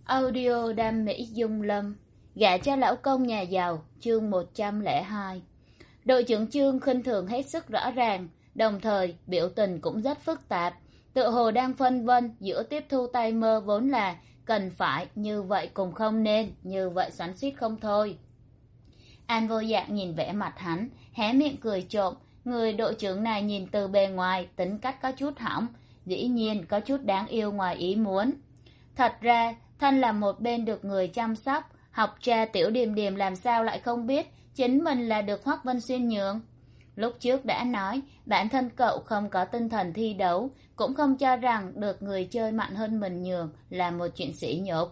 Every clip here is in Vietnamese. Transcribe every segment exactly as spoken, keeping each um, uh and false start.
Audio đam mỹ dung lâm, gả cho lão công nhà giàu, chương một trăm lẻ hai. Đội trưởng Trương khinh thường hết sức rõ ràng, đồng thời biểu tình cũng rất phức tạp, tựa hồ đang phân vân giữa tiếp thu tay mơ vốn là cần phải như vậy cùng không nên, như vậy xoắn xuýt không thôi. An Vô Dạng nhìn vẻ mặt hắn, hé miệng cười trộm. Người đội trưởng này nhìn từ bề ngoài tính cách có chút hỏng, dĩ nhiên có chút đáng yêu ngoài ý muốn. Thật ra thân là một bên được người chăm sóc, học trà Tiểu Điềm Điềm làm sao lại không biết chính mình là được Hoắc Vân Xuyên nhường. Lúc trước đã nói bản thân cậu không có tinh thần thi đấu, cũng không cho rằng được người chơi mạnh hơn mình nhường là một chuyện sỉ nhục.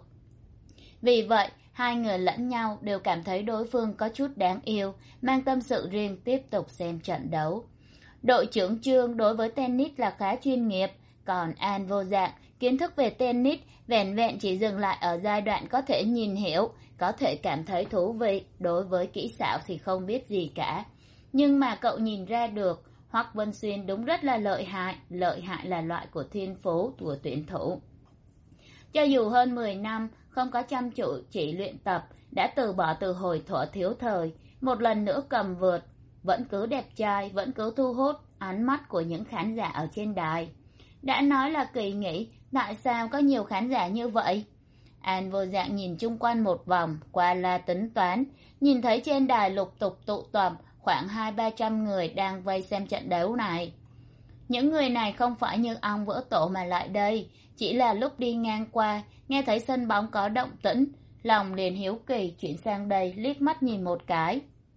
Vì vậy hai người lẫn nhau đều cảm thấy đối phương có chút đáng yêu, mang tâm sự riêng tiếp tục xem trận đấu. Đội trưởng Trương đối với tennis là khá chuyên nghiệp, còn An Vô Dạng kiến thức về tennis vẻn vẹn chỉ dừng lại ở giai đoạn có thể nhìn hiểu, có thể cảm thấy thú vị, đối với kỹ xảo thì không biết gì cả. Nhưng mà cậu nhìn ra được Hoắc Vân Xuyên đúng rất là lợi hại, lợi hại là loại của thiên phú của tuyển thủ. Cho dù hơn mười năm không có chăm chủ chỉ luyện tập, đã từ bỏ từ hồi thuở thiếu thời, một lần nữa cầm vợt, vẫn cứ đẹp trai, vẫn cứ thu hút ánh mắt của những khán giả ở trên đài. Đã nói là kỳ nghỉ, tại sao có nhiều khán giả như vậy? An Vô Dạng nhìn chung quanh một vòng, qua là tính toán, nhìn thấy trên đài lục tục tụ tập khoảng hai ba trăm người đang vây xem trận đấu này. Những người này không phải như ong vỡ tổ mà lại đây, chỉ là lúc đi ngang qua, nghe thấy sân bóng có động tĩnh, lòng liền hiếu kỳ chuyển sang đây liếc mắt nhìn một cái.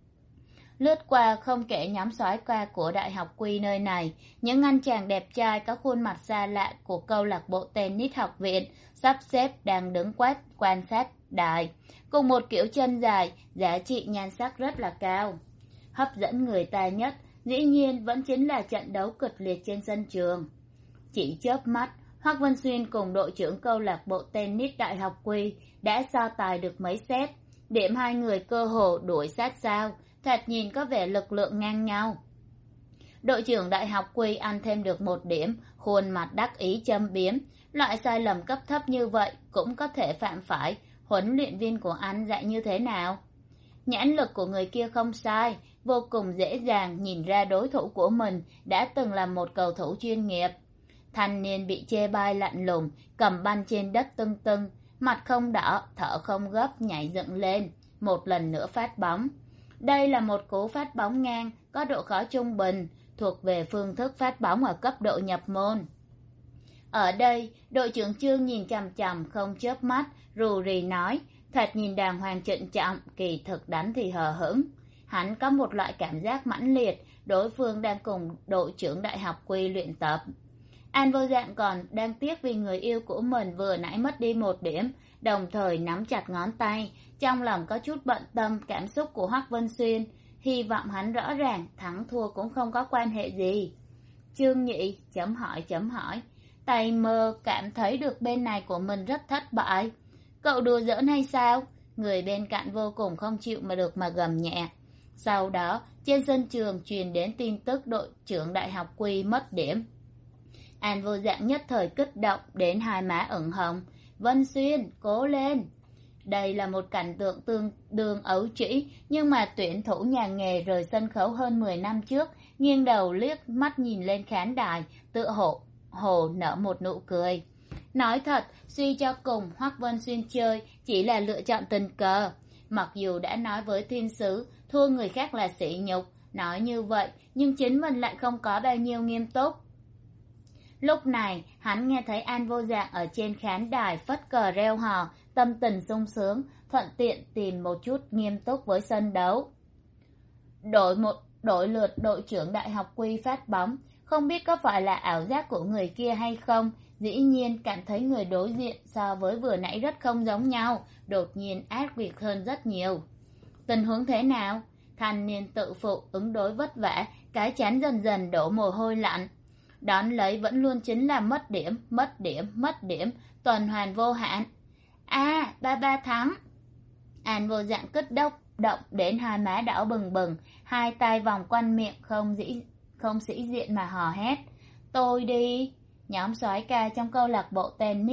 Lướt qua không kể nhóm soái ca của Đại học Quy nơi này, những anh chàng đẹp trai có khuôn mặt xa lạ của câu lạc bộ tennis học viện sắp xếp đang đứng quét quan sát đài, cùng một kiểu chân dài, giá trị nhan sắc rất là cao. Hấp dẫn người ta nhất dĩ nhiên vẫn chính là trận đấu kịch liệt trên sân trường. Chỉ chớp mắt, Hoắc Vân Xuyên cùng đội trưởng câu lạc bộ tennis Đại học Quy đã so tài được mấy set, điểm hai người cơ hồ đuổi sát sao, thoạt nhìn có vẻ lực lượng ngang nhau. Đội trưởng Đại học Quy ăn thêm được một điểm, khuôn mặt đắc ý châm biếm, loại sai lầm cấp thấp như vậy cũng có thể phạm phải, huấn luyện viên của anh dạy như thế nào? Nhãn lực của người kia không sai, vô cùng dễ dàng nhìn ra đối thủ của mình đã từng là một cầu thủ chuyên nghiệp. Thanh niên bị chê bai lạnh lùng, cầm banh trên đất tưng tưng, mặt không đỏ, thở không gấp nhảy dựng lên, một lần nữa phát bóng. Đây là một cú phát bóng ngang, có độ khó trung bình, thuộc về phương thức phát bóng ở cấp độ nhập môn. Ở đây, đội trưởng Trương nhìn chằm chằm không chớp mắt, rù rì nói, thật nhìn đàng hoàng trịnh trọng, kỳ thực đánh thì hờ hững. Hắn có một loại cảm giác mãnh liệt, đối phương đang cùng đội trưởng Đại học Quy luyện tập. An Vô Dạng còn đang tiếc vì người yêu của mình vừa nãy mất đi một điểm, đồng thời nắm chặt ngón tay, trong lòng có chút bận tâm cảm xúc của Hoắc Vân Xuyên, hy vọng hắn rõ ràng thắng thua cũng không có quan hệ gì. Trương Nhị chấm hỏi chấm hỏi, tay mơ cảm thấy được bên này của mình rất thất bại. Cậu đùa giỡn hay sao? Người bên cạnh vô cùng không chịu mà được mà gầm nhẹ. Sau đó trên sân trường truyền đến tin tức đội trưởng Đại học Quy mất điểm. An Vô Dạng nhất thời kích động đến hai má ửng hồng. Vân Xuyên, cố lên! Đây là một cảnh tượng tương đương ấu trĩ, nhưng mà tuyển thủ nhà nghề rời sân khấu hơn mười năm trước, nghiêng đầu liếc mắt nhìn lên khán đài, tựa hồ hồ nở một nụ cười. Nói thật, suy cho cùng Hoắc Vân Xuyên chơi chỉ là lựa chọn tình cờ. Mặc dù đã nói với thiên sứ, thua người khác là sỉ nhục, nói như vậy, nhưng chính mình lại không có bao nhiêu nghiêm túc. Lúc này, hắn nghe thấy An Vô Dạng ở trên khán đài phất cờ reo hò, tâm tình sung sướng, thuận tiện tìm một chút nghiêm túc với sân đấu. Đổi một đổi lượt đội trưởng Đại học Quy phát bóng, không biết có phải là ảo giác của người kia hay không, dĩ nhiên cảm thấy người đối diện so với vừa nãy rất không giống nhau, đột nhiên ác liệt hơn rất nhiều. Tình huống thế nào? Thanh niên tự phụ ứng đối vất vả, cái trán dần dần đổ mồ hôi lạnh. Đón lấy vẫn luôn chính là mất điểm, mất điểm, mất điểm, tuần hoàn vô hạn. À, ba ba thắng. An Vô Dạng kích động, động đến hai má đỏ bừng bừng, hai tay vòng quanh miệng không dĩ, không sĩ diện mà hò hét. Tôi đi. Nhóm soái ca trong câu lạc bộ tennis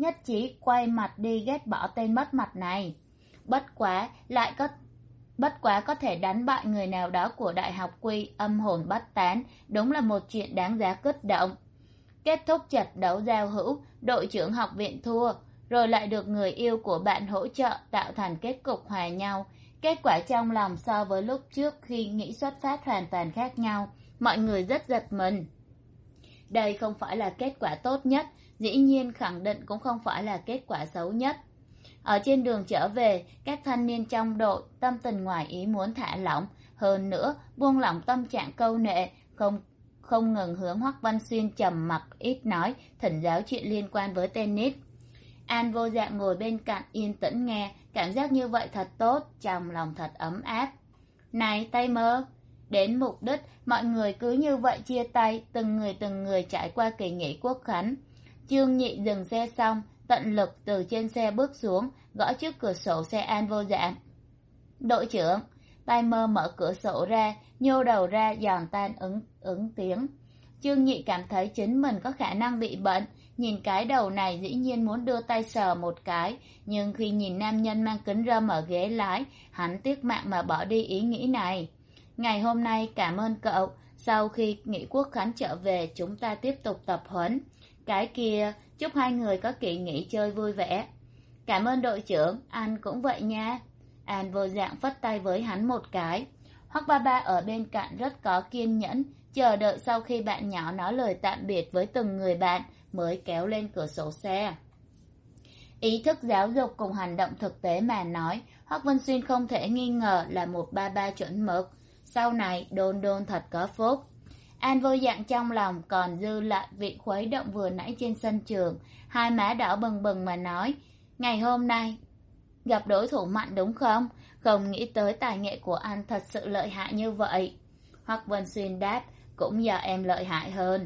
nhất trí quay mặt đi ghét bỏ tên mất mặt này. Bất quá lại có bất quá có thể đánh bại người nào đó của Đại học Quy âm hồn bất tán, đúng là một chuyện đáng giá kích động. Kết thúc trận đấu giao hữu, đội trưởng học viện thua, rồi lại được người yêu của bạn hỗ trợ tạo thành kết cục hòa nhau. Kết quả trong lòng so với lúc trước khi nghĩ xuất phát hoàn toàn khác nhau, mọi người rất giật mình. Đây không phải là kết quả tốt nhất, dĩ nhiên khẳng định cũng không phải là kết quả xấu nhất. Ở trên đường trở về, các thanh niên trong đội tâm tình ngoài ý muốn thả lỏng, hơn nữa buông lỏng tâm trạng câu nệ, không không ngừng hướng Hoắc Văn Xuyên trầm mặc ít nói, thỉnh giáo chuyện liên quan với tennis. An Vô Dạng ngồi bên cạnh yên tĩnh nghe, cảm giác như vậy thật tốt, trong lòng thật ấm áp. Này Tay Mơ! Đến mục đích, mọi người cứ như vậy chia tay, từng người từng người trải qua kỳ nghỉ quốc khánh. Trương Nhị dừng xe xong, tận lực từ trên xe bước xuống, gõ trước cửa sổ xe An Vô Dạng. Đội trưởng! Tay Mơ mở cửa sổ ra, nhô đầu ra giòn tan ứng ứng tiếng. Trương Nhị cảm thấy chính mình có khả năng bị bệnh, nhìn cái đầu này dĩ nhiên muốn đưa tay sờ một cái, nhưng khi nhìn nam nhân mang kính râm ở ghế lái, hắn tiếc mạng mà bỏ đi ý nghĩ này. Ngày hôm nay cảm ơn cậu, sau khi nghỉ quốc khánh trở về chúng ta tiếp tục tập huấn. Cái kia, chúc hai người có kỳ nghỉ chơi vui vẻ. Cảm ơn đội trưởng, anh cũng vậy nha. An Vô Dạng phất tay với hắn một cái. Hoắc Ba Ba ở bên cạnh rất có kiên nhẫn, chờ đợi sau khi bạn nhỏ nói lời tạm biệt với từng người bạn mới kéo lên cửa sổ xe. Ý thức giáo dục cùng hành động thực tế mà nói, Hoắc Vân Xuyên không thể nghi ngờ là một ba ba chuẩn mực. Sau này đôn đôn thật có phúc. An Vô Dạng trong lòng còn dư lại vị khuấy động vừa nãy trên sân trường, hai má đỏ bừng bừng mà nói, ngày hôm nay gặp đối thủ mạnh đúng không? Không nghĩ tới tài nghệ của anh thật sự lợi hại như vậy. Hoắc Vân Xuyên đáp, cũng do em lợi hại hơn.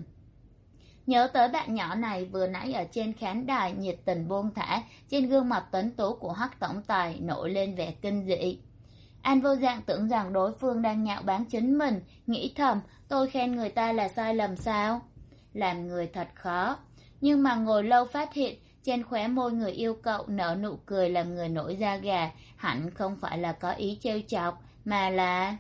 Nhớ tới bạn nhỏ này vừa nãy ở trên khán đài nhiệt tình buông thả, trên gương mặt tuấn tú của Hoắc tổng tài nổi lên vẻ kinh dị. An Vô Dạng tưởng rằng đối phương đang nhạo báng chính mình, nghĩ thầm, tôi khen người ta là sai lầm sao? Làm người thật khó. Nhưng mà ngồi lâu phát hiện, trên khóe môi người yêu cậu nở nụ cười làm người nổi da gà, hẳn không phải là có ý trêu chọc, mà là...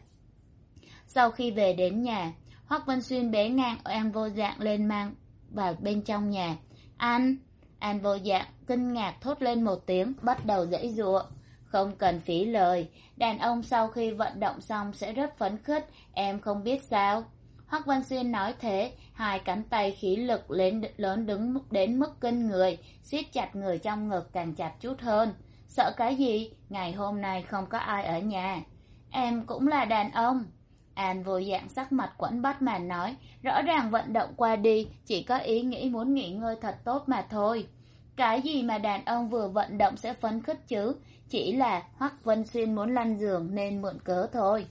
Sau khi về đến nhà, Hoắc Vân Xuyên bế ngang An Vô Dạng lên mang vào bên trong nhà. Anh! An Vô Dạng kinh ngạc thốt lên một tiếng, bắt đầu giãy giụa. Không cần phí lời, đàn ông sau khi vận động xong sẽ rất phấn khích, em không biết sao. Hoắc Văn Xuyên nói thế, hai cánh tay khí lực lên lớn đứng đến mức kinh người, siết chặt người trong ngực càng chặt chút hơn. Sợ cái gì? Ngày hôm nay không có ai ở nhà. Em cũng là đàn ông. An Vô Dạng sắc mặt quẫn bách mà nói, rõ ràng vận động qua đi, chỉ có ý nghĩ muốn nghỉ ngơi thật tốt mà thôi. Cái gì mà đàn ông vừa vận động sẽ phấn khích chứ? Chỉ là Hoắc Vân Xuyên muốn lăn giường nên mượn cớ thôi.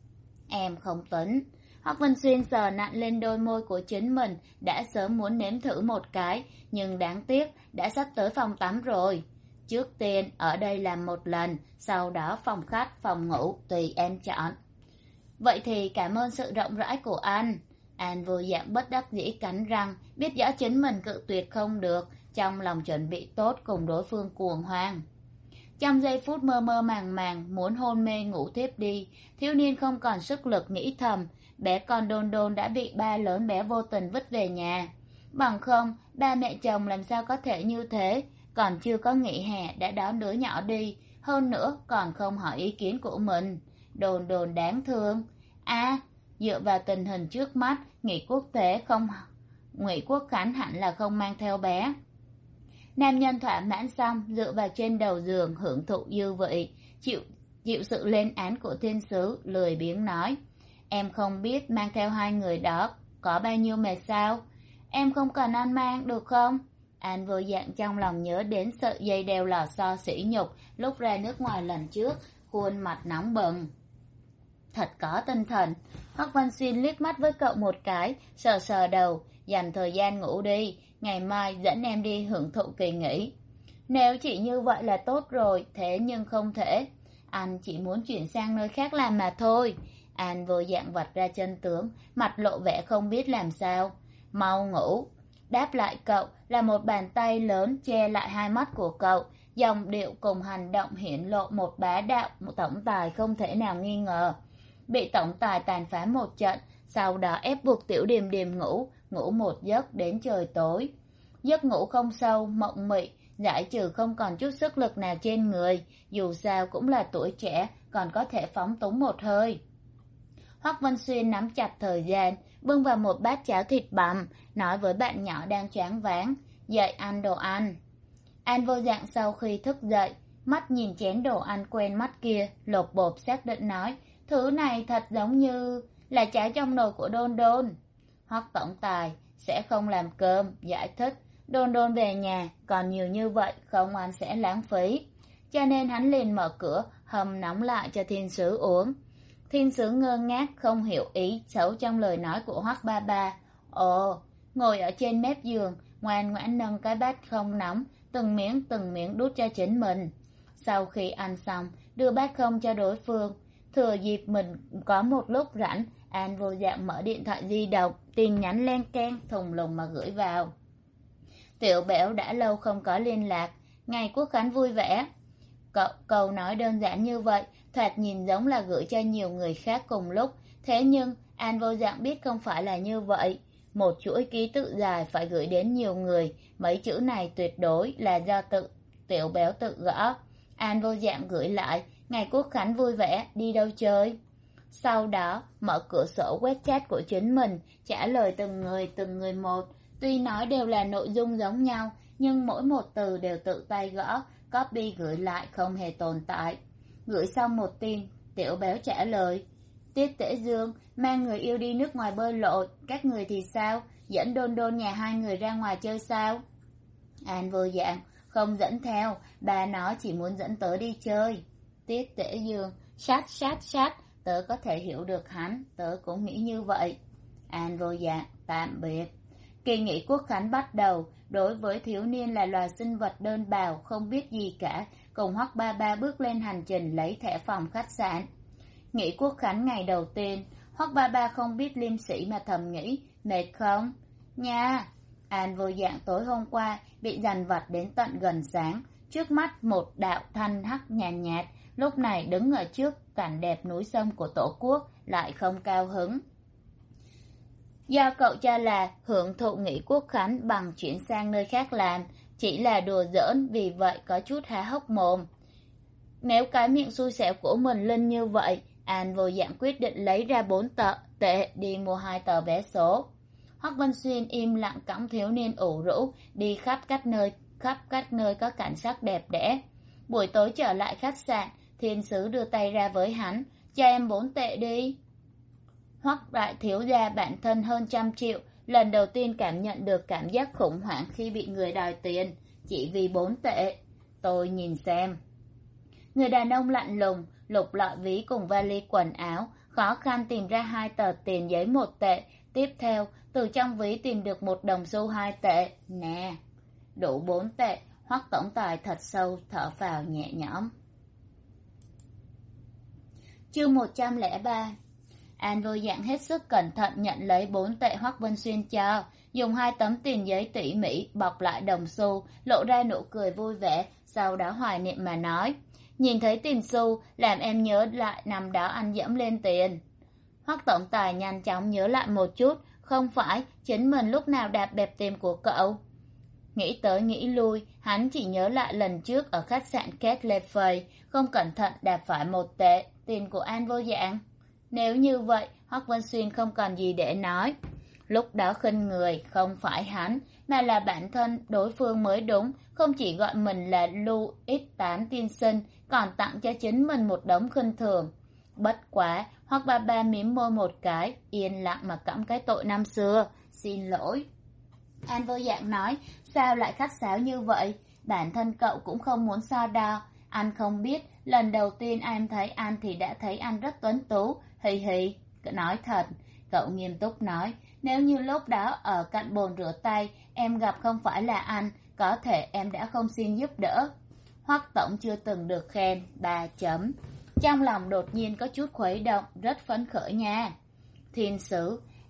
Em không tính. Hoắc Vân Xuyên sờ nặn lên đôi môi của chính mình, đã sớm muốn nếm thử một cái, nhưng đáng tiếc đã sắp tới phòng tắm rồi. Trước tiên ở đây làm một lần, sau đó phòng khách, phòng ngủ, tùy em chọn. Vậy thì cảm ơn sự rộng rãi của anh. An Vô Dạng bất đắc dĩ cắn răng, biết rõ chính mình cự tuyệt không được, trong lòng chuẩn bị tốt cùng đối phương cuồng hoang. Trong giây phút mơ mơ màng màng muốn hôn mê ngủ thiếp đi, thiếu niên không còn sức lực nghĩ thầm, bé con Đôn Đôn đã bị ba lớn bé vô tình vứt về nhà. Bằng không, ba mẹ chồng làm sao có thể như thế, còn chưa có nghỉ hè đã đón đứa nhỏ đi, hơn nữa còn không hỏi ý kiến của mình. Đồn Đồn đáng thương. À, dựa vào tình hình trước mắt, nghỉ quốc tế không... Ngụy Quốc Khánh hẳn là không mang theo bé. Nam nhân thỏa mãn xong, dựa vào trên đầu giường hưởng thụ dư vị, chịu chịu sự lên án của thiên sứ, lười biếng nói. Em không biết mang theo hai người đó có bao nhiêu mệt sao? Em không cần anh mang được không? An Vô Dạng trong lòng nhớ đến sợi dây đeo lò xo sỉ nhục lúc ra nước ngoài lần trước, khuôn mặt nóng bừng. Thật có tinh thần. Hoắc Văn Xuyên liếc mắt với cậu một cái, sờ sờ đầu, dành thời gian ngủ đi, ngày mai dẫn em đi hưởng thụ kỳ nghỉ. Nếu chỉ như vậy là tốt rồi, thế nhưng không thể. Anh chỉ muốn chuyển sang nơi khác làm mà thôi. An Vô Dạng vạch ra chân tướng, mặt lộ vẻ không biết làm sao. Mau ngủ. Đáp lại cậu là một bàn tay lớn che lại hai mắt của cậu. Dòng điệu cùng hành động hiển lộ một bá đạo, một tổng tài không thể nào nghi ngờ. Bị tổng tài tàn phá một trận, sau đó ép buộc Tiểu Điềm Điềm ngủ, ngủ một giấc đến trời tối. Giấc ngủ không sâu, mộng mị, giải trừ không còn chút sức lực nào trên người, dù sao cũng là tuổi trẻ, còn có thể phóng túng một hơi. Hoắc Vân Xuyên nắm chặt thời gian, bưng vào một bát cháo thịt bằm, nói với bạn nhỏ đang choáng váng, dậy ăn đồ ăn. An Vô Dạng sau khi thức dậy, mắt nhìn chén đồ ăn quen mắt kia, lột bột xác định nói, thứ này thật giống như là cháo trong nồi của Đôn Đôn. Hoắc tổng tài sẽ không làm cơm, giải thích, Đôn Đôn về nhà, còn nhiều như vậy không ăn sẽ lãng phí. Cho nên hắn liền mở cửa, hầm nóng lại cho thiên sứ uống. Thiên sứ ngơ ngác không hiểu ý xấu trong lời nói của Hoắc ba ba. Ồ, ngồi ở trên mép giường, ngoan ngoãn nâng cái bát không nóng, từng miếng từng miếng đút cho chính mình. Sau khi ăn xong, đưa bát không cho đối phương. Thừa dịp mình có một lúc rảnh, An Vô Dạng mở điện thoại di động, tin nhắn len keng thùng lùng mà gửi vào. Tiểu Bẻo đã lâu không có liên lạc, ngày Quốc Khánh vui vẻ. Cậu, câu nói đơn giản như vậy, thoạt nhìn giống là gửi cho nhiều người khác cùng lúc. Thế nhưng, An Vô Dạng biết không phải là như vậy. Một chuỗi ký tự dài phải gửi đến nhiều người, mấy chữ này tuyệt đối là do tự Tiểu Béo tự gõ. An Vô Dạng gửi lại, ngày Quốc Khánh vui vẻ, đi đâu chơi? Sau đó, mở cửa sổ web chat của chính mình, trả lời từng người từng người một. Tuy nói đều là nội dung giống nhau, nhưng mỗi một từ đều tự tay gõ, copy gửi lại không hề tồn tại. Gửi xong một tin, Tiểu Béo trả lời, Tiết Tễ Dương mang người yêu đi nước ngoài bơi lội, các người thì sao? Dẫn Đôn Đôn nhà hai người ra ngoài chơi sao? An Vô Dạng, không dẫn theo, bà nó chỉ muốn dẫn tớ đi chơi. Tiết Tễ Dương, sát sát sát, tớ có thể hiểu được hắn, tớ cũng nghĩ như vậy. An Vô Dạng, tạm biệt. Kỳ nghỉ Quốc Khánh bắt đầu, đối với thiếu niên là loài sinh vật đơn bào, không biết gì cả, cùng Hoắc ba ba bước lên hành trình lấy thẻ phòng khách sạn. Nghỉ Quốc Khánh ngày đầu tiên, Hoắc ba ba không biết liêm sĩ mà thầm nghĩ, mệt không? Nha! An Vô Dạng tối hôm qua bị dằn vặt đến tận gần sáng, trước mắt một đạo thanh hắc nhàn nhạt, nhạt, lúc này đứng ở trước cảnh đẹp núi sông của Tổ quốc, lại không cao hứng. Do cậu cho là hưởng thụ nghỉ Quốc Khánh bằng chuyển sang nơi khác làm, chỉ là đùa giỡn, vì vậy có chút há hốc mồm. Nếu cái miệng xui xẻo của mình linh như vậy, An Vô Dạng quyết định lấy ra bốn tờ tệ đi mua hai tờ vé số. Hoắc Vân Xuyên im lặng cõng thiếu niên ủ rũ đi khắp các nơi khắp các nơi có cảnh sắc đẹp đẽ. Buổi tối trở lại khách sạn, thiên sứ đưa tay ra với hắn, cho em bốn tệ đi. Hoắc đại thiếu gia bản thân hơn trăm triệu, lần đầu tiên cảm nhận được cảm giác khủng hoảng khi bị người đòi tiền, chỉ vì bốn tệ. Tôi nhìn xem. Người đàn ông lạnh lùng, lục lọi ví cùng vali quần áo, khó khăn tìm ra hai tờ tiền giấy một tệ. Tiếp theo, từ trong ví tìm được một đồng xu hai tệ. Nè, đủ bốn tệ. Hoắc tổng tài thật sâu thở phào nhẹ nhõm. Chương một trăm lẻ ba. An Vô Dạng hết sức cẩn thận nhận lấy bốn tệ Hoắc Vân Xuyên cho, dùng hai tấm tiền giấy tỉ mỉ bọc lại đồng xu, lộ ra nụ cười vui vẻ, sau đó hoài niệm mà nói, nhìn thấy tiền xu làm em nhớ lại năm đó anh dẫm lên tiền. Hoắc tổng tài nhanh chóng nhớ lại một chút, không phải chính mình lúc nào đạp bẹp tiền của cậu. Nghĩ tới nghĩ lui, hắn chỉ nhớ lại lần trước ở khách sạn Cat Lefay, không cẩn thận đạp phải một tệ, tiền của An Vô Dạng. Nếu như vậy, Hoắc Vân Xuyên không còn gì để nói. Lúc đó khinh người không phải hắn, mà là bản thân đối phương mới đúng, không chỉ gọi mình là Lưu X tám tiên sinh, còn tặng cho chính mình một đống khinh thường. Bất quá, Hoắc ba ba mím môi một cái, yên lặng mà cõng cái tội năm xưa, xin lỗi. An Vô Dạng nói, sao lại khách sáo như vậy? Bản thân cậu cũng không muốn so đo. Anh không biết, lần đầu tiên em thấy anh thì đã thấy anh rất tuấn tú, hì hì. Nói thật, cậu nghiêm túc nói, nếu như lúc đó ở cạnh bồn rửa tay, em gặp không phải là anh, có thể em đã không xin giúp đỡ. Hoắc tổng chưa từng được khen, ba chấm. Trong lòng đột nhiên có chút khuấy động, rất phấn khởi nha. Thiên sứ,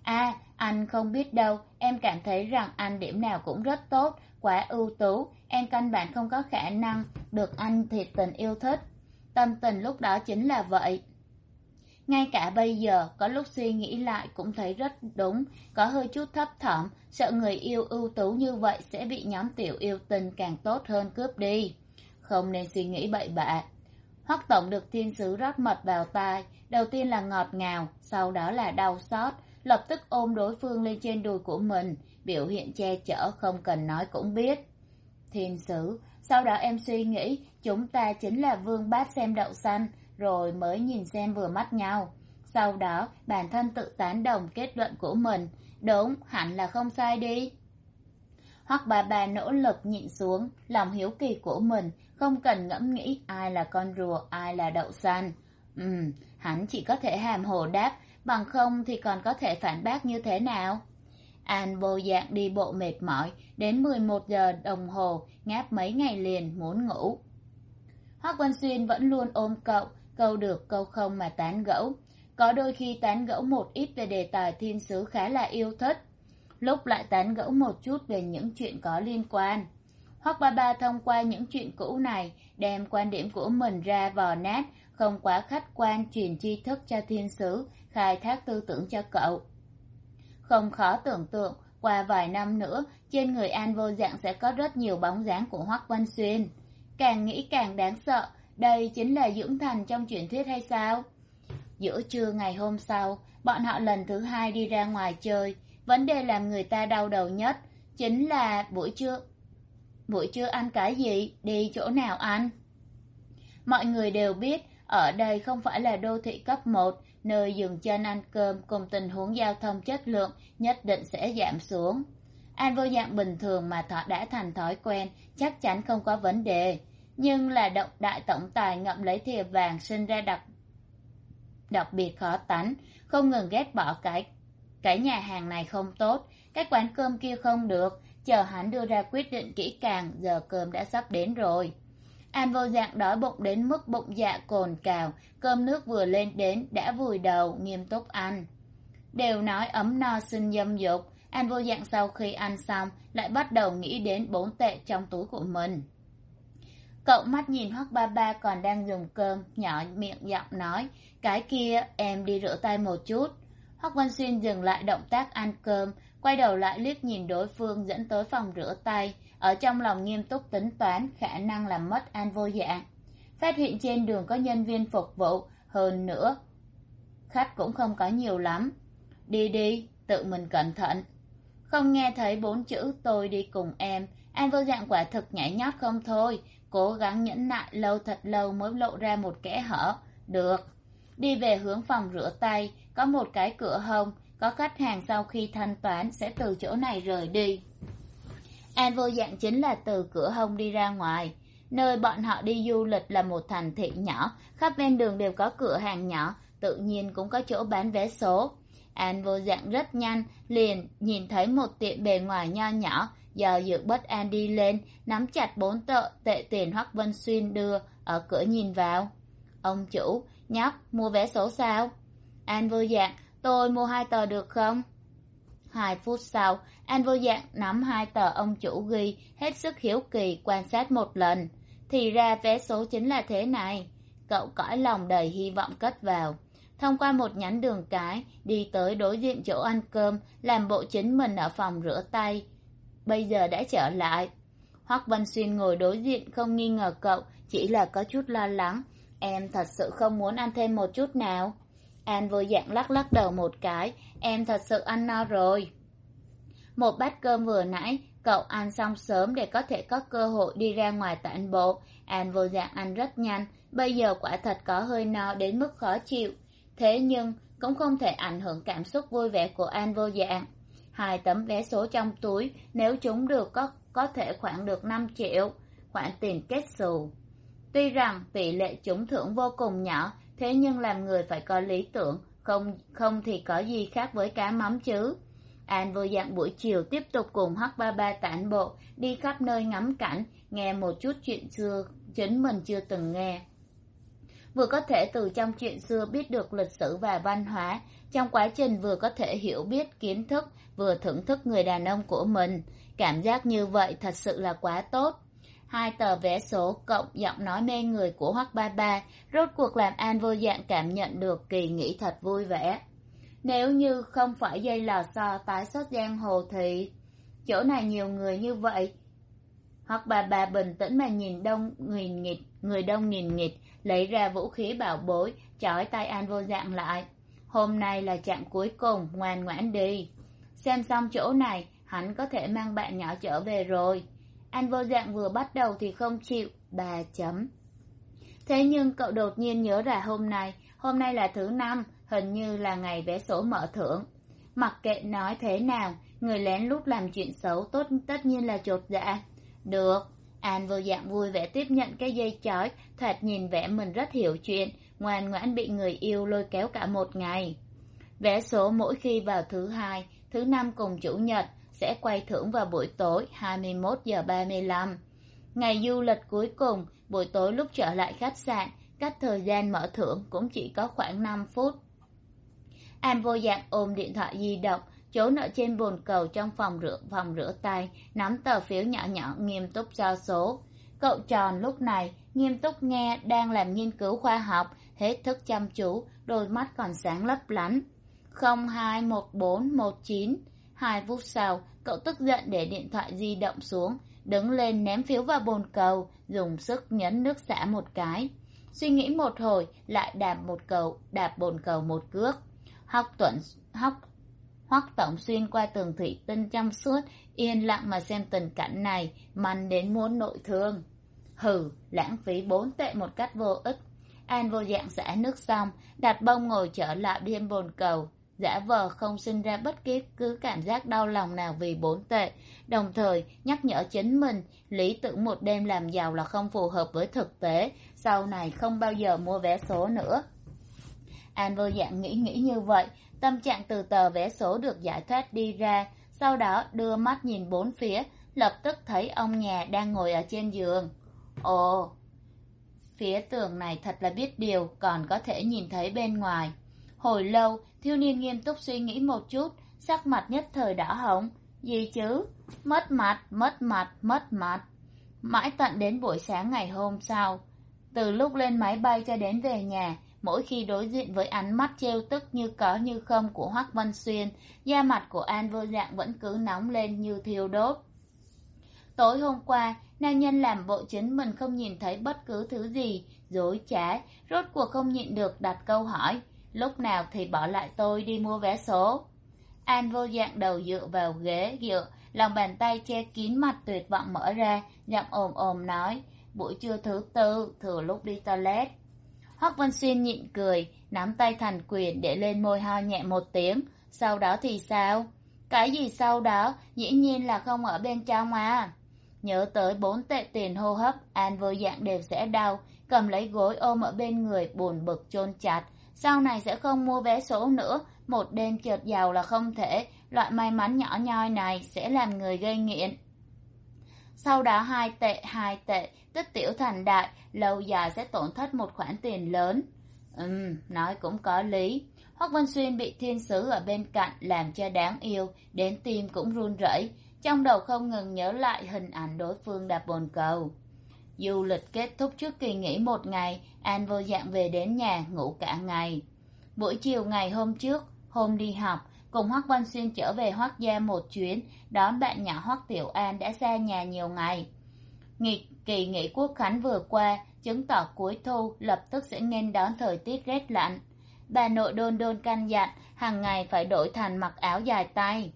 À, anh không biết đâu, em cảm thấy rằng anh điểm nào cũng rất tốt, quá ưu tú, em căn bản không có khả năng được anh thiệt tình yêu thích. Tâm tình lúc đó chính là vậy. Ngay cả bây giờ, có lúc suy nghĩ lại cũng thấy rất đúng, có hơi chút thấp thỏm, sợ người yêu ưu tú như vậy sẽ bị nhóm tiểu yêu tinh càng tốt hơn cướp đi. Không nên suy nghĩ bậy bạ. Hoắc tổng được thiên sứ rót mật vào tai, đầu tiên là ngọt ngào, sau đó là đau xót, lập tức ôm đối phương lên trên đùi của mình, biểu hiện che chở không cần nói cũng biết. Thiên sứ, sau đó em suy nghĩ, chúng ta chính là vương bát xem đậu xanh, rồi mới nhìn xem vừa mắt nhau. Sau đó, bản thân tự tán đồng kết luận của mình, đúng, hẳn là không sai đi. Hoắc bà bà nỗ lực nhịn xuống lòng hiếu kỳ của mình, không cần ngẫm nghĩ ai là con rùa, ai là đậu xanh. Ừm, hắn chỉ có thể hàm hồ đáp, bằng không thì còn có thể phản bác như thế nào? An vô dạng đi bộ mệt mỏi, đến mười một giờ đồng hồ, ngáp mấy ngày liền muốn ngủ. Hoắc Văn Xuyên vẫn luôn ôm cậu, câu được câu không mà tán gẫu. Có đôi khi tán gẫu một ít về đề tài thiên sứ khá là yêu thích, lúc lại tán gẫu một chút về những chuyện có liên quan. Hoắc ba ba thông qua những chuyện cũ này, đem quan điểm của mình ra vò nát, không quá khách quan truyền tri thức cho thiên sứ, khai thác tư tưởng cho cậu. Không khó tưởng tượng, qua vài năm nữa, trên người An vô dạng sẽ có rất nhiều bóng dáng của Hoắc Văn Xuyên. Càng nghĩ càng đáng sợ, đây chính là dưỡng thành trong truyền thuyết hay sao? Giữa trưa ngày hôm sau, bọn họ lần thứ hai đi ra ngoài chơi. Vấn đề làm người ta đau đầu nhất chính là buổi trưa. Buổi trưa ăn cái gì? Đi chỗ nào ăn? Mọi người đều biết, ở đây không phải là đô thị cấp một, nơi dừng chân ăn cơm cùng tình huống giao thông chất lượng nhất định sẽ giảm xuống. An vô dạng bình thường mà thọ đã thành thói quen, chắc chắn không có vấn đề. Nhưng là động đại tổng tài ngậm lấy thìa vàng sinh ra đặc đặc biệt khó tánh, không ngừng ghét bỏ cái cái nhà hàng này không tốt, cái quán cơm kia không được, chờ hắn đưa ra quyết định kỹ càng, giờ cơm đã sắp đến rồi. An vô dạng đói bụng đến mức bụng dạ cồn cào, cơm nước vừa lên đến đã vùi đầu nghiêm túc ăn. Đều nói ấm no sinh dâm dục, An vô dạng sau khi ăn xong lại bắt đầu nghĩ đến bốn tệ trong túi của mình. Cậu mắt nhìn Hoắc ba ba còn đang dùng cơm, nhỏ miệng giọng nói, cái kia em đi rửa tay một chút. Hoắc Văn Xuyên dừng lại động tác ăn cơm, quay đầu lại liếc nhìn đối phương dẫn tới phòng rửa tay, ở trong lòng nghiêm túc tính toán khả năng làm mất An vô dạng. Phát hiện trên đường có nhân viên phục vụ, hơn nữa khách cũng không có nhiều lắm. Đi đi, tự mình cẩn thận. Không nghe thấy bốn chữ tôi đi cùng em, An vô dạng quả thực nhảy nhót không thôi, cố gắng nhẫn nại lâu thật lâu mới lộ ra một kẽ hở. Được. Đi về hướng phòng rửa tay, có một cái cửa hông, có khách hàng sau khi thanh toán sẽ từ chỗ này rời đi. An vô dạng chính là từ cửa hông đi ra ngoài. Nơi bọn họ đi du lịch là một thành thị nhỏ, khắp ven đường đều có cửa hàng nhỏ, tự nhiên cũng có chỗ bán vé số. An vô dạng rất nhanh, liền nhìn thấy một tiệm bề ngoài nho nhỏ, do dự bất an đi lên, nắm chặt bốn tợ tệ tiền Hoắc Văn Xuyên đưa, ở cửa nhìn vào. Ông chủ, nhóc, mua vé số sao? An vô dạng, tôi mua hai tờ được không? Hai phút sau, An vô dạng nắm hai tờ ông chủ ghi, hết sức hiếu kỳ quan sát một lần. Thì ra vé số chính là thế này. Cậu cõi lòng đầy hy vọng cất vào. Thông qua một nhánh đường cái, đi tới đối diện chỗ ăn cơm, làm bộ chính mình ở phòng rửa tay. Bây giờ đã trở lại. Hoắc Văn Xuyên ngồi đối diện không nghi ngờ cậu, chỉ là có chút lo lắng. Em thật sự không muốn ăn thêm một chút nào? An vô dạng lắc lắc đầu một cái, em thật sự ăn no rồi. Một bát cơm vừa nãy, cậu ăn xong sớm để có thể có cơ hội đi ra ngoài tản bộ. An vô dạng ăn rất nhanh, bây giờ quả thật có hơi no đến mức khó chịu. Thế nhưng cũng không thể ảnh hưởng cảm xúc vui vẻ của An vô dạng. Hai tấm vé số trong túi, nếu chúng được có, có thể khoảng được năm triệu, khoản tiền kết xù. Tuy rằng tỷ lệ trúng thưởng vô cùng nhỏ, thế nhưng làm người phải có lý tưởng, không không thì có gì khác với cá mắm chứ. An vô dạng buổi chiều tiếp tục cùng Hoắc ba ba tản bộ, đi khắp nơi ngắm cảnh, nghe một chút chuyện xưa chính mình chưa từng nghe. vừa có thể từ trong chuyện xưa biết được lịch sử và văn hóa, trong quá trình vừa có thể hiểu biết kiến thức, vừa thưởng thức người đàn ông của mình. Cảm giác như vậy thật sự là quá tốt. Hai tờ vé số cộng giọng nói mê người của Hoắc Ba Ba rốt cuộc làm An Vô Dạng cảm nhận được kỳ nghỉ thật vui vẻ. Nếu như không phải dây lò xo tái xuất giang hồ thì chỗ này nhiều người như vậy. Hoắc Ba Ba bình tĩnh mà nhìn đông nghìn nghịt, người đông nghìn nghịt, lấy ra vũ khí bảo bối, trói tay An Vô Dạng lại. Hôm nay là chặng cuối cùng, ngoan ngoãn đi. Xem xong chỗ này, hắn có thể mang bạn nhỏ trở về rồi. An Vô Dạng vừa bắt đầu thì không chịu, ba chấm. Thế nhưng cậu đột nhiên nhớ ra hôm nay, hôm nay là thứ năm, hình như là ngày vé số mở thưởng. Mặc kệ nói thế nào, người lén lút làm chuyện xấu tốt tất nhiên là chột dạ. Được, An Vô Dạng vui vẻ tiếp nhận cái dây chói, thoạt nhìn vẻ mình rất hiểu chuyện, ngoan ngoãn bị người yêu lôi kéo cả một ngày. Vé số mỗi khi vào thứ hai, thứ năm cùng chủ nhật sẽ quay thưởng vào buổi tối hai mươi mốt giờ ba mươi lăm. Ngày du lịch cuối cùng, buổi tối lúc trở lại khách sạn, cách thời gian mở thưởng cũng chỉ có khoảng năm phút. An Vô Dạng ôm điện thoại di động, trốn ở trên bồn cầu trong phòng rửa phòng rửa tay, nắm tờ phiếu nhỏ nhỏ nghiêm túc cho số. Cậu tròn lúc này nghiêm túc nghe, đang làm nghiên cứu khoa học, hết thức chăm chú, đôi mắt còn sáng lấp lánh. Không hai một bốn một chín. Hai phút sau, cậu tức giận để điện thoại di động xuống, đứng lên ném phiếu vào bồn cầu, dùng sức nhấn nước xả một cái. Suy nghĩ một hồi, lại đạp một cầu, đạp bồn cầu một cước. Hoắc Tuấn, Hoắc Hoắc Tổng Xuyên qua tường thủy tinh trong suốt, yên lặng mà xem tình cảnh này, măn đến muốn nội thương. Hừ, lãng phí bốn tệ một cách vô ích. An Vô Dạng xả nước xong, đặt bông ngồi trở lại bên bồn cầu, giả vờ không sinh ra bất kỳ cứ cảm giác đau lòng nào vì bốn tệ, đồng thời nhắc nhở chính mình lý tưởng một đêm làm giàu là không phù hợp với thực tế, sau này không bao giờ mua vé số nữa. An Vô Dạng nghĩ nghĩ như vậy, tâm trạng từ tờ vé số được giải thoát đi ra, sau đó đưa mắt nhìn bốn phía, lập tức thấy ông nhà đang ngồi ở trên giường. Ồ, phía tường này thật là biết điều, còn có thể nhìn thấy bên ngoài. Hồi lâu, thiếu niên nghiêm túc suy nghĩ một chút, sắc mặt nhất thời đỏ hồng. Gì chứ? Mất mặt, mất mặt, mất mặt. Mãi tận đến buổi sáng ngày hôm sau, từ lúc lên máy bay cho đến về nhà, mỗi khi đối diện với ánh mắt trêu tức như có như không của Hoắc Văn Xuyên, da mặt của An Vô Dạng vẫn cứ nóng lên như thiêu đốt. Tối hôm qua, nam nhân làm bộ chính mình không nhìn thấy bất cứ thứ gì, dối trá, rốt cuộc không nhịn được đặt câu hỏi. Lúc nào thì bỏ lại tôi đi mua vé số. An Vô Dạng đầu dựa vào ghế dựa, lòng bàn tay che kín mặt tuyệt vọng mở ra, giọng ồm ồm nói, buổi trưa thứ tư, thừa lúc đi toilet. Hoắc Văn Xuyên nhịn cười, nắm tay thành quyền để lên môi ho nhẹ một tiếng. Sau đó thì sao? Cái gì sau đó? Dĩ nhiên là không ở bên trong à. Nhớ tới bốn tệ tiền hô hấp, An Vô Dạng đều sẽ đau, cầm lấy gối ôm ở bên người buồn bực chôn chặt. Sau này sẽ không mua vé số nữa, một đêm chợt giàu là không thể, loại may mắn nhỏ nhoi này sẽ làm người gây nghiện. Sau đó hai tệ, hai tệ, tích tiểu thành đại, lâu dài sẽ tổn thất một khoản tiền lớn. Ừm, nói cũng có lý. Hoắc Văn Xuyên bị thiên sứ ở bên cạnh làm cho đáng yêu, đến tim cũng run rẩy, trong đầu không ngừng nhớ lại hình ảnh đối phương đạp bồn cầu. Du lịch kết thúc trước kỳ nghỉ một ngày, An Vô Dạng về đến nhà ngủ cả ngày. Buổi chiều ngày hôm trước, hôm đi học, cùng Hoắc Văn Xuyên trở về Hoắc gia một chuyến, đón bạn nhỏ Hoắc Tiểu An đã xa nhà nhiều ngày. Nghỉ, kỳ nghỉ Quốc khánh vừa qua, chứng tỏ cuối thu lập tức sẽ nghênh đón thời tiết rét lạnh. Bà nội đôn đôn căn dặn, hàng ngày phải đổi thành mặc áo dài tay.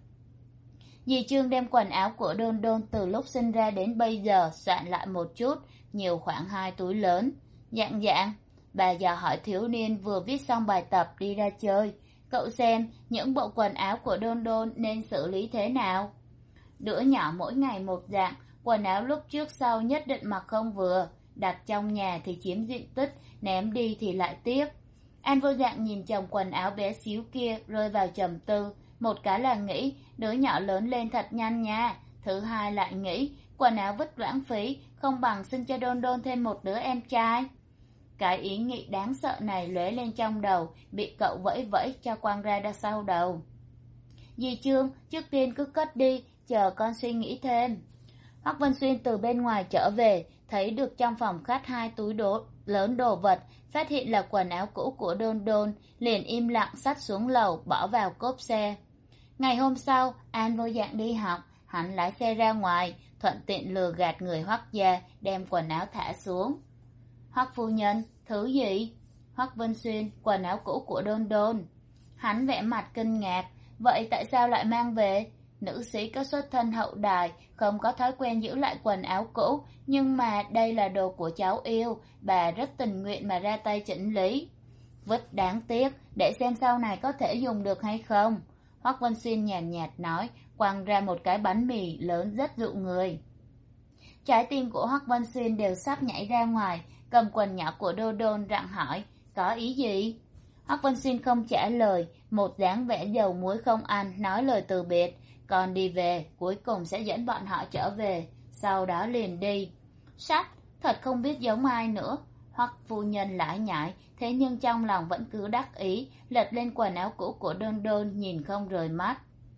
Dì Trương đem quần áo của đôn đôn từ lúc sinh ra đến bây giờ soạn lại một chút, nhiều khoảng hai túi lớn. Dạng dạng, bà dò hỏi thiếu niên vừa viết xong bài tập đi ra chơi. Cậu xem những bộ quần áo của đôn đôn nên xử lý thế nào? Đứa nhỏ mỗi ngày một dạng, quần áo lúc trước sau nhất định mặc không vừa, đặt trong nhà thì chiếm diện tích, ném đi thì lại tiếc. An Vô Dạng nhìn chồng quần áo bé xíu kia rơi vào trầm tư, một cái là nghĩ đứa nhỏ lớn lên thật nhanh nha, thứ hai lại nghĩ quần áo vứt lãng phí, không bằng xin cho đôn đôn thêm một đứa em trai. Cái ý nghĩ đáng sợ này lóe lên trong đầu, bị cậu vẫy vẫy cho quăng ra đằng sau đầu. Dì Trương, trước tiên cứ cất đi, chờ con suy nghĩ thêm. Hoắc Vân Xuyên từ bên ngoài trở về, thấy được trong phòng khách hai túi đồ lớn đồ vật, phát hiện là quần áo cũ của Đôn Đôn, liền im lặng xách xuống lầu bỏ vào cốp xe. Ngày hôm sau, An Vô Dạng đi học, hắn lái xe ra ngoài, thuận tiện lừa gạt người Hoắc gia đem quần áo thả xuống. Hoắc phu nhân, thứ gì? Hoắc Vân Xuyên, quần áo cũ của Đôn Đôn. Hắn vẻ mặt kinh ngạc, vậy tại sao lại mang về? Nữ sĩ có xuất thân hậu đài, không có thói quen giữ lại quần áo cũ, nhưng mà đây là đồ của cháu yêu, bà rất tình nguyện mà ra tay chỉnh lý. Vứt đáng tiếc, để xem sau này có thể dùng được hay không. Hoắc Vân Xuyên nhàn nhạt, nhạt nói, quăng ra một cái bánh mì lớn rất dụ người. Trái tim của Hoắc Vân Xuyên đều sắp nhảy ra ngoài, cầm quần nhỏ của Đô Đôn rặng hỏi, có ý gì? Hoắc Vân Xuyên không trả lời, một dáng vẻ dầu muối không ăn, nói lời từ biệt. Còn đi về, cuối cùng sẽ dẫn bọn họ trở về, sau đó liền đi. Sách, thật không biết giống ai nữa. Hoắc phu nhân lải nhải, thế nhưng trong lòng vẫn cứ đắc ý, lật lên quần áo cũ của Đôn Đôn nhìn không rời mắt.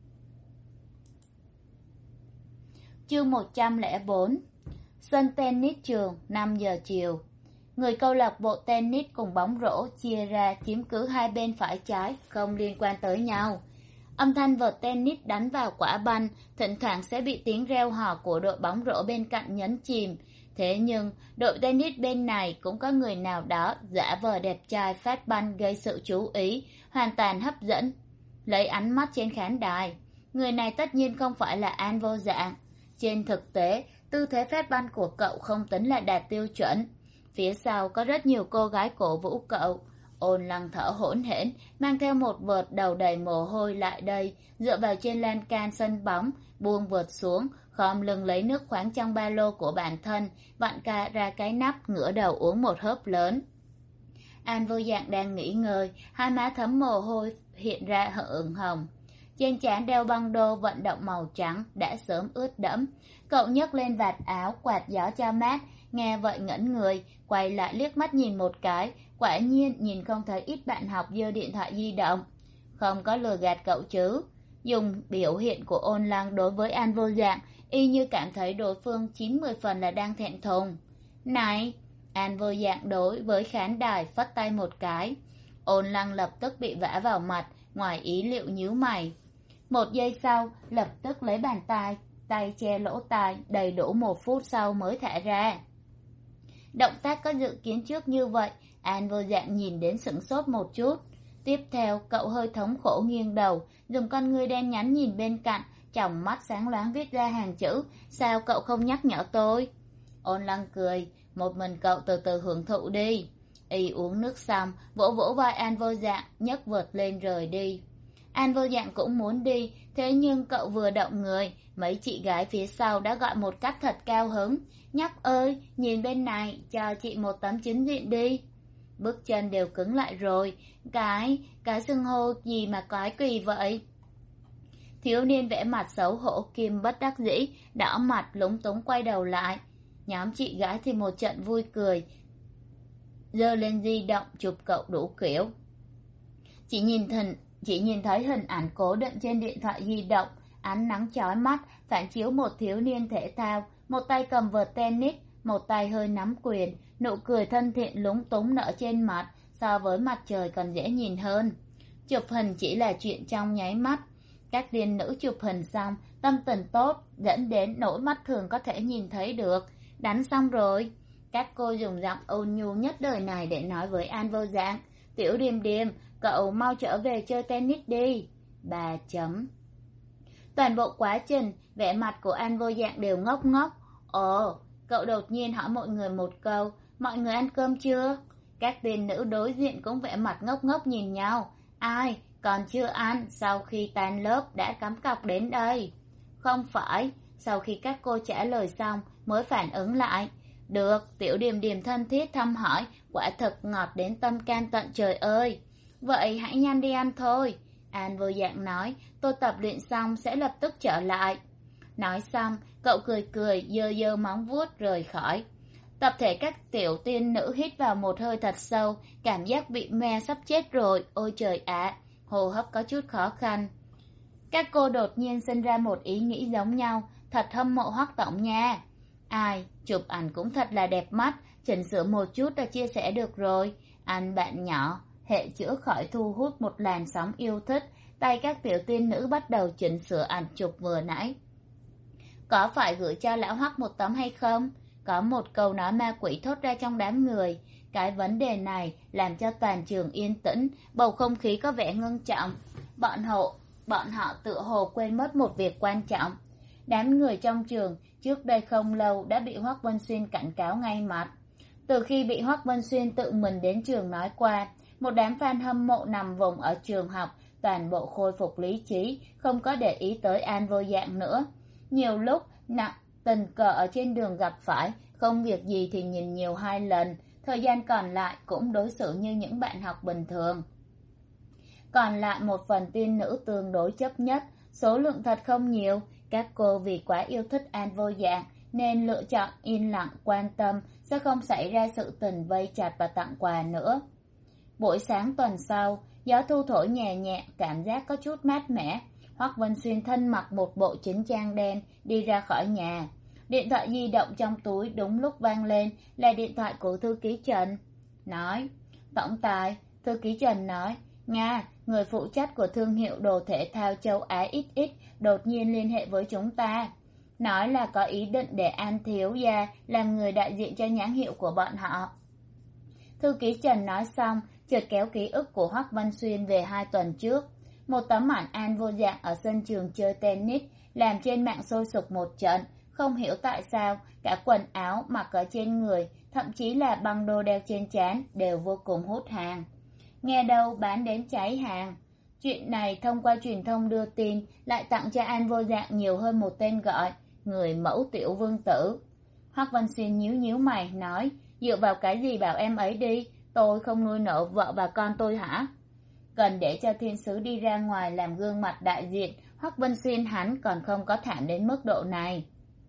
Chương một trăm lẻ bốn. Sân tennis trường, năm giờ chiều. Người câu lạc bộ tennis cùng bóng rổ chia ra chiếm cứ hai bên phải trái, không liên quan tới nhau. Âm thanh vợt tennis đánh vào quả banh, thỉnh thoảng sẽ bị tiếng reo hò của đội bóng rổ bên cạnh nhấn chìm. Thế nhưng, đội tennis bên này cũng có người nào đó giả vờ đẹp trai phát banh gây sự chú ý, hoàn toàn hấp dẫn, lấy ánh mắt trên khán đài. Người này tất nhiên không phải là An Vô Dạng. Trên thực tế, tư thế phát banh của cậu không tính là đạt tiêu chuẩn. Phía sau có rất nhiều cô gái cổ vũ cậu. Ôn Lăng thở hổn hển, mang theo một vợt đầu đầy mồ hôi lại đây, dựa vào trên lan can sân bóng, buông vợt xuống, khom lưng lấy nước khoáng trong ba lô của bản thân, vặn ca ra cái nắp, ngửa đầu uống một hớp lớn. An Vô Dạng đang nghỉ ngơi, hai má thấm mồ hôi hiện ra ửng hồng. Trên trán đeo băng đô vận động màu trắng đã sớm ướt đẫm. Cậu nhấc lên vạt áo quạt gió cho mát, nghe vậy ngẩn người, quay lại liếc mắt nhìn một cái, quả nhiên nhìn không thấy ít bạn học giơ điện thoại di động. Không có lừa gạt cậu chứ. Dùng biểu hiện của Ôn Lăng đối với An Vô Dạng, y như cảm thấy đối phương chín mươi phần là đang thẹn thùng. Này! An Vô Dạng đối với khán đài phất tay một cái. Ôn Lăng lập tức bị vả vào mặt, ngoài ý liệu nhíu mày. Một giây sau, lập tức lấy bàn tay, tay che lỗ tai, đầy đủ một phút sau mới thả ra. Động tác có dự kiến trước như vậy, An Vô Dạng nhìn đến sửng sốt một chút. Tiếp theo, cậu hơi thống khổ nghiêng đầu, dùng con ngươi đen nhánh nhìn bên cạnh, tròng mắt sáng loáng viết ra hàng chữ, sao cậu không nhắc nhở tôi? Ôn Lăng cười, một mình cậu từ từ hưởng thụ đi. Y uống nước xong, vỗ vỗ vai An Vô Dạng, nhấc vợt lên rời đi. An Vô Dạng cũng muốn đi, thế nhưng cậu vừa động người, mấy chị gái phía sau đã gọi một cách thật cao hứng. Nhóc ơi, nhìn bên này, cho chị một tấm chính diện đi. Bước chân đều cứng lại rồi, cái, cái xưng hô gì mà quái kỳ vậy? Thiếu niên vẽ mặt xấu hổ kim bất đắc dĩ, đỏ mặt lúng túng quay đầu lại. Nhóm chị gái thì một trận vui cười, giơ lên di động chụp cậu đủ kiểu. Chỉ nhìn thần Chỉ nhìn thấy hình ảnh cố định trên điện thoại di động, ánh nắng chói mắt, phản chiếu một thiếu niên thể thao, một tay cầm vợt tennis, một tay hơi nắm quyền, nụ cười thân thiện lúng túng nở trên mặt, so với mặt trời còn dễ nhìn hơn. Chụp hình chỉ là chuyện trong nháy mắt. Các tiên nữ chụp hình xong, tâm tình tốt, dẫn đến nỗi mắt thường có thể nhìn thấy được. Đánh xong rồi. Các cô dùng giọng ôn nhu nhất đời này để nói với An Vô Dạng. Tiểu Điềm Điềm, cậu mau trở về chơi tennis đi. Bà chấm. Toàn bộ quá trình, vẻ mặt của An Vô Dạng đều ngốc ngốc. Ồ, cậu đột nhiên hỏi mọi người một câu, mọi người ăn cơm chưa? Các tiên nữ đối diện cũng vẻ mặt ngốc ngốc nhìn nhau. Ai, còn chưa ăn, sau khi tan lớp đã cắm cọc đến đây. Không phải, sau khi các cô trả lời xong mới phản ứng lại. Được, Tiểu Điềm Điềm thân thiết thăm hỏi, quả thật ngọt đến tâm can tận trời ơi. Vậy hãy nhanh đi ăn thôi. An Vô Dạng nói, tôi tập luyện xong sẽ lập tức trở lại. Nói xong, cậu cười cười, giơ giơ móng vuốt rời khỏi. Tập thể các tiểu tiên nữ hít vào một hơi thật sâu, cảm giác bị me sắp chết rồi, ôi trời ạ, hô hấp có chút khó khăn. Các cô đột nhiên sinh ra một ý nghĩ giống nhau, thật hâm mộ Hoắc tổng nha. Ai, chụp ảnh cũng thật là đẹp mắt, chỉnh sửa một chút là chia sẻ được rồi. Anh bạn nhỏ, hệ chữa khỏi thu hút một làn sóng yêu thích, tay các tiểu tiên nữ bắt đầu chỉnh sửa ảnh chụp vừa nãy. Có phải gửi cho lão Hoắc một tấm hay không? Có một câu nói ma quỷ thốt ra trong đám người. Cái vấn đề này làm cho toàn trường yên tĩnh, bầu không khí có vẻ ngưng trọng. Bọn họ, bọn họ tựa hồ quên mất một việc quan trọng. Đám người trong trường trước đây không lâu đã bị Hoắc Vân Xuyên cảnh cáo ngay mặt. Từ khi bị Hoắc Vân Xuyên tự mình đến trường nói qua, một đám fan hâm mộ nằm vùng ở trường học toàn bộ khôi phục lý trí, không có để ý tới An Vô Dạng nữa. Nhiều lúc nặng tình cờ ở trên đường gặp phải, không việc gì thì nhìn nhiều hai lần, thời gian còn lại cũng đối xử như những bạn học bình thường. Còn lại một phần tiên nữ tương đối chấp nhất, số lượng thật không nhiều, các cô vì quá yêu thích An Vô Dạng nên lựa chọn yên lặng quan tâm, sẽ không xảy ra sự tình vây chặt và tặng quà nữa. Buổi sáng tuần sau, gió thu thổi nhẹ nhẹ, cảm giác có chút mát mẻ. Hoắc Vân Xuyên thân mặc một bộ chính trang đen đi ra khỏi nhà. Điện thoại di động trong túi đúng lúc vang lên, là điện thoại của thư ký Trần. Nói, tổng tài, thư ký Trần nói, Nga, người phụ trách của thương hiệu đồ thể thao châu Á ích ích đột nhiên liên hệ với chúng ta. Nói là có ý định để An thiếu gia làm người đại diện cho nhãn hiệu của bọn họ. Thư ký Trần nói xong, chợt kéo ký ức của Hoắc Vân Xuyên về hai tuần trước. Một tấm ảnh An Vô Dạng ở sân trường chơi tennis, làm trên mạng sôi sục một trận. Không hiểu tại sao, cả quần áo mặc ở trên người, thậm chí là băng đô đeo trên trán đều vô cùng hút hàng. Nghe đâu bán đến cháy hàng. Chuyện này thông qua truyền thông đưa tin, lại tặng cho An Vô Dạng nhiều hơn một tên gọi, người mẫu Tiểu Vương Tử. Hoắc Vân Xuyên nhíu nhíu mày, nói, dựa vào cái gì bảo em ấy đi, tôi không nuôi nở vợ và con tôi hả? Cần để cho thiên sứ đi ra ngoài làm gương mặt đại diện, Hoắc Vân Xuyên hắn còn không có thảm đến mức độ này.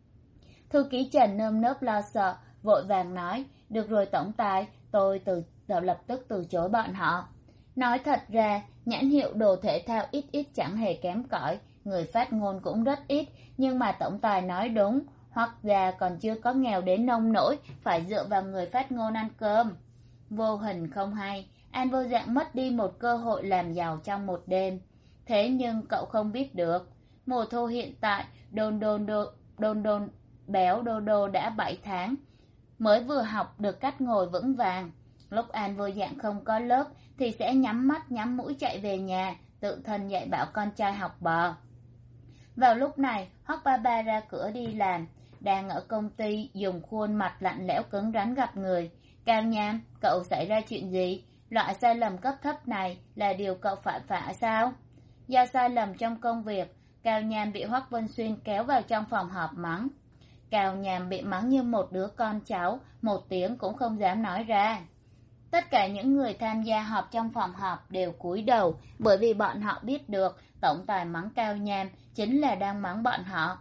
Thư ký Trần nơm nớp lo sợ, vội vàng nói, được rồi tổng tài, tôi từ lập tức từ chối bọn họ. Nói thật ra, nhãn hiệu đồ thể thao ít ít chẳng hề kém cỏi, người phát ngôn cũng rất ít, nhưng mà tổng tài nói đúng, Hoắc gia còn chưa có nghèo đến nông nỗi, phải dựa vào người phát ngôn ăn cơm. Vô hình không hay, An Vô Dạng mất đi một cơ hội làm giàu trong một đêm. Thế nhưng cậu không biết được, mùa thu hiện tại, đôn đôn đôn đôn đôn béo đô đô đã bảy tháng, mới vừa học được cách ngồi vững vàng. Lúc An Vô Dạng không có lớp thì sẽ nhắm mắt nhắm mũi chạy về nhà, tự thân dạy bảo con trai học bò. Vào lúc này, Hoắc ba ba ra cửa đi làm, đang ở công ty dùng khuôn mặt lạnh lẽo cứng rắn gặp người. Cao Nham, cậu xảy ra chuyện gì? Loại sai lầm cấp thấp này là điều cậu phải phải sao? Do sai lầm trong công việc, Cao Nham bị Hoắc Vân Xuyên kéo vào trong phòng họp mắng. Cao Nham bị mắng như một đứa con cháu, một tiếng cũng không dám nói ra. Tất cả những người tham gia họp trong phòng họp đều cúi đầu, bởi vì bọn họ biết được tổng tài mắng Cao Nham chính là đang mắng bọn họ.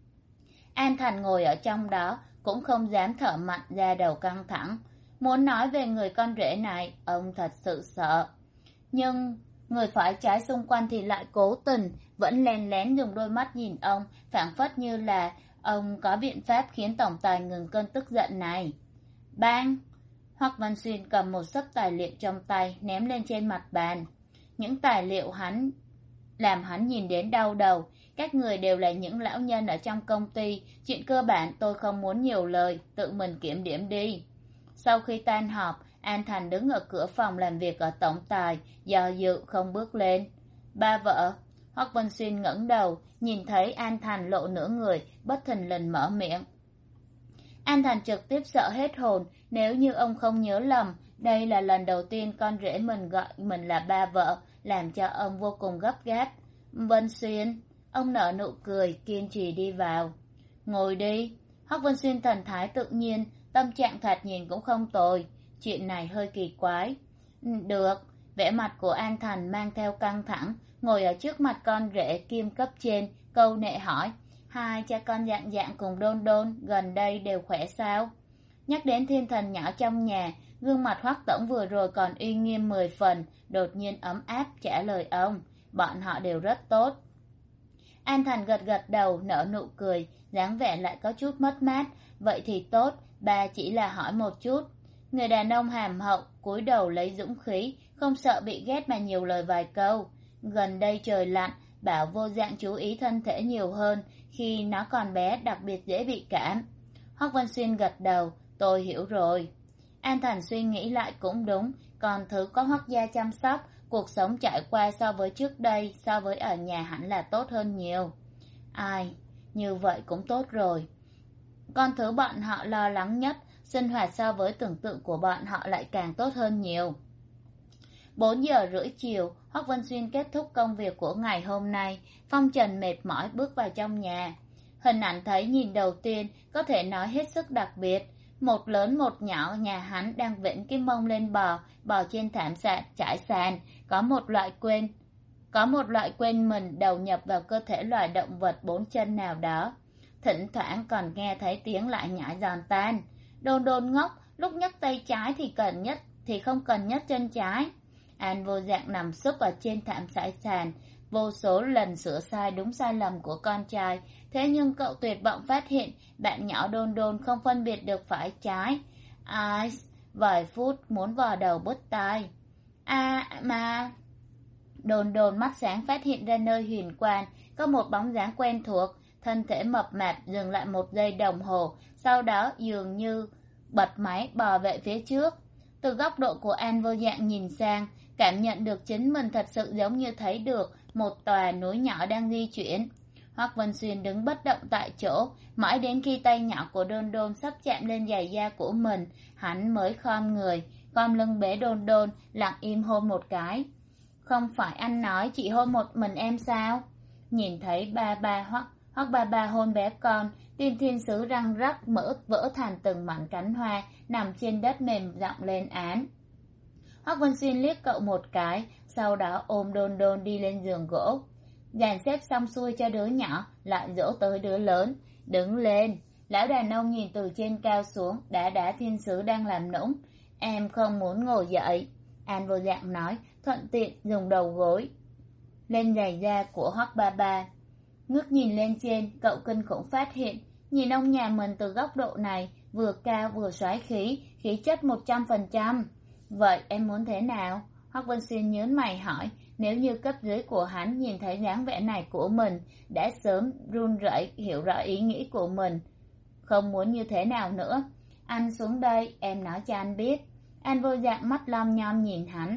An Thành ngồi ở trong đó cũng không dám thở mạnh, ra đầu căng thẳng. Muốn nói về người con rể này, ông thật sự sợ. Nhưng người phải trái xung quanh thì lại cố tình, vẫn lén lén dùng đôi mắt nhìn ông, phảng phất như là ông có biện pháp khiến tổng tài ngừng cơn tức giận này. Bang! Hoắc Văn Xuyên cầm một xấp tài liệu trong tay, ném lên trên mặt bàn. Những tài liệu hắn làm hắn nhìn đến đau đầu. Các người đều là những lão nhân ở trong công ty, chuyện cơ bản tôi không muốn nhiều lời, tự mình kiểm điểm đi. Sau khi tan họp, An Thành đứng ở cửa phòng làm việc ở tổng tài, do dự không bước lên. Ba vợ. Hoắc Vân Xuyên ngẩng đầu, nhìn thấy An Thành lộ nửa người, bất thình lình mở miệng. An Thành trực tiếp sợ hết hồn, nếu như ông không nhớ lầm, đây là lần đầu tiên con rể mình gọi mình là ba vợ, làm cho ông vô cùng gấp gáp. Vân Xuyên, ông nở nụ cười, kiên trì đi vào. Ngồi đi. Hoắc Vân Xuyên thần thái tự nhiên, tâm trạng thoạt nhìn cũng không tồi. Chuyện này hơi kỳ quái. Được. Vẻ mặt của An Thành mang theo căng thẳng, ngồi ở trước mặt con rể kim cấp trên, câu nệ hỏi. Hai cha con dạng dạng cùng đôn đôn, gần đây đều khỏe sao? Nhắc đến thiên thần nhỏ trong nhà, gương mặt Hoắc Tổng vừa rồi còn uy nghiêm mười phần, đột nhiên ấm áp trả lời ông, bọn họ đều rất tốt. An Thành gật gật đầu, nở nụ cười, dáng vẻ lại có chút mất mát. Vậy thì tốt, ba chỉ là hỏi một chút. Người đàn ông hàm hậu, cúi đầu lấy dũng khí, không sợ bị ghét mà nhiều lời vài câu. Gần đây trời lạnh, bảo Vô Dạng chú ý thân thể nhiều hơn, khi nó còn bé đặc biệt dễ bị cảm. Hoắc Vân Xuyên gật đầu, tôi hiểu rồi. An Thành suy nghĩ lại cũng đúng, còn thứ có Hoắc gia chăm sóc, cuộc sống trải qua so với trước đây, so với ở nhà hẳn là tốt hơn nhiều. Ai, như vậy cũng tốt rồi. Con thứ bọn họ lo lắng nhất, sinh hoạt so với tưởng tượng của bọn họ lại càng tốt hơn nhiều. Bốn giờ rưỡi chiều, Hoắc Vân Xuyên kết thúc công việc của ngày hôm nay, phong trần mệt mỏi bước vào trong nhà. Hình ảnh thấy nhìn đầu tiên có thể nói hết sức đặc biệt. Một lớn một nhỏ nhà hắn đang vĩnh cái mông lên bò, bò trên thảm sạn trải sàn, có một loại quên, có một loại quên mình đầu nhập vào cơ thể loài động vật bốn chân nào đó. Thỉnh thoảng còn nghe thấy tiếng lại nhảy giòn tan. Đôn đôn ngốc, lúc nhấc tay trái thì cần nhất thì không cần nhấc chân trái. An Vô Dạng nằm sấp ở trên thảm trải sàn, vô số lần sửa sai đúng sai lầm của con trai, thế nhưng cậu tuyệt vọng phát hiện bạn nhỏ đôn đôn không phân biệt được phải trái. Ai, vài phút muốn vò đầu bứt tai. À mà... Đồn đồn mắt sáng phát hiện ra nơi huyền quan có một bóng dáng quen thuộc, thân thể mập mạp dừng lại một giây đồng hồ, sau đó dường như bật máy bò về phía trước. Từ góc độ của An Vô Dạng nhìn sang, cảm nhận được chính mình thật sự giống như thấy được một tòa núi nhỏ đang di chuyển. Hoắc Vân Xuyên đứng bất động tại chỗ, mãi đến khi tay nhỏ của Đôn Đôn sắp chạm lên giày da của mình, hắn mới khom người, khom lưng bế Đôn Đôn, lặng im hôn một cái. Không phải anh nói chị hôn một mình em sao? Nhìn thấy ba ba Hoắc Hoắc ba ba hôn bé con, Tiên Thiên Sứ răng rắc mỡ vỡ thành từng mảnh cánh hoa, nằm trên đất mềm giọng lên án. Hoắc Vân Xuyên liếc cậu một cái, sau đó ôm Đôn Đôn đi lên giường gỗ. Dàn xếp xong xuôi cho đứa nhỏ, lại dỗ tới đứa lớn. Đứng lên. Lão đàn ông nhìn từ trên cao xuống, đá đá Thiên Sứ đang làm nũng. Em không muốn ngồi dậy. An Vô Dạng nói, thuận tiện dùng đầu gối lên giày da của Hoắc ba ba. Ngước nhìn lên trên, cậu kinh khủng phát hiện, nhìn ông nhà mình từ góc độ này, vừa cao vừa xoáy khí, khí chất một trăm phần trăm. Vậy em muốn thế nào? Hoắc Vân Xuyên nhớn mày hỏi, nếu như cấp dưới của hắn nhìn thấy dáng vẻ này của mình, đã sớm run rẩy hiểu rõ ý nghĩ của mình. Không muốn như thế nào nữa? Anh xuống đây, em nói cho anh biết. An Vô Dạng mắt lom nhom nhìn hắn.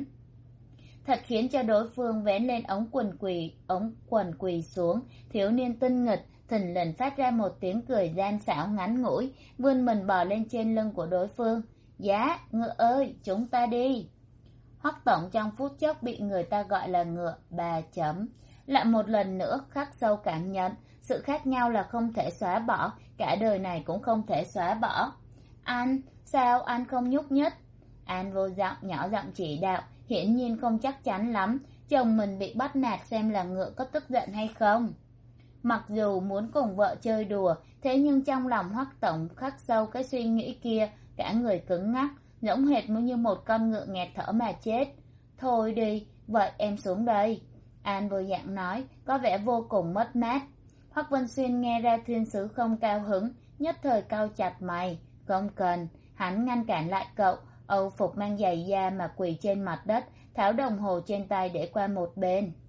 Thật khiến cho đối phương vén lên ống quần quỳ, ống quần quỳ xuống, thiếu niên tinh nghịch, thình lình phát ra một tiếng cười gian xảo ngắn ngủi, vươn mình bò lên trên lưng của đối phương. Giá, ngựa ơi, chúng ta đi. Hoắc Tổng trong phút chốc bị người ta gọi là ngựa, bà chấm. Lại một lần nữa khắc sâu cảm nhận, sự khác nhau là không thể xóa bỏ, cả đời này cũng không thể xóa bỏ. Anh, sao anh không nhúc nhích? An Vô Giọng nhỏ giọng chỉ đạo, hiển nhiên không chắc chắn lắm, chồng mình bị bắt nạt xem là ngựa có tức giận hay không. Mặc dù muốn cùng vợ chơi đùa, thế nhưng trong lòng Hoắc Tổng khắc sâu cái suy nghĩ kia, cả người cứng ngắc, giống hệt như một con ngựa nghẹt thở mà chết. Thôi đi, vậy em xuống đây. An Vô Dạng nói, có vẻ vô cùng mất mát. Hoắc Vân Xuyên nghe ra Thiên Sứ không cao hứng, nhất thời cau chặt mày. Không cần, hắn ngăn cản lại cậu, Âu phục mang giày da mà quỳ trên mặt đất, tháo đồng hồ trên tay để qua một bên.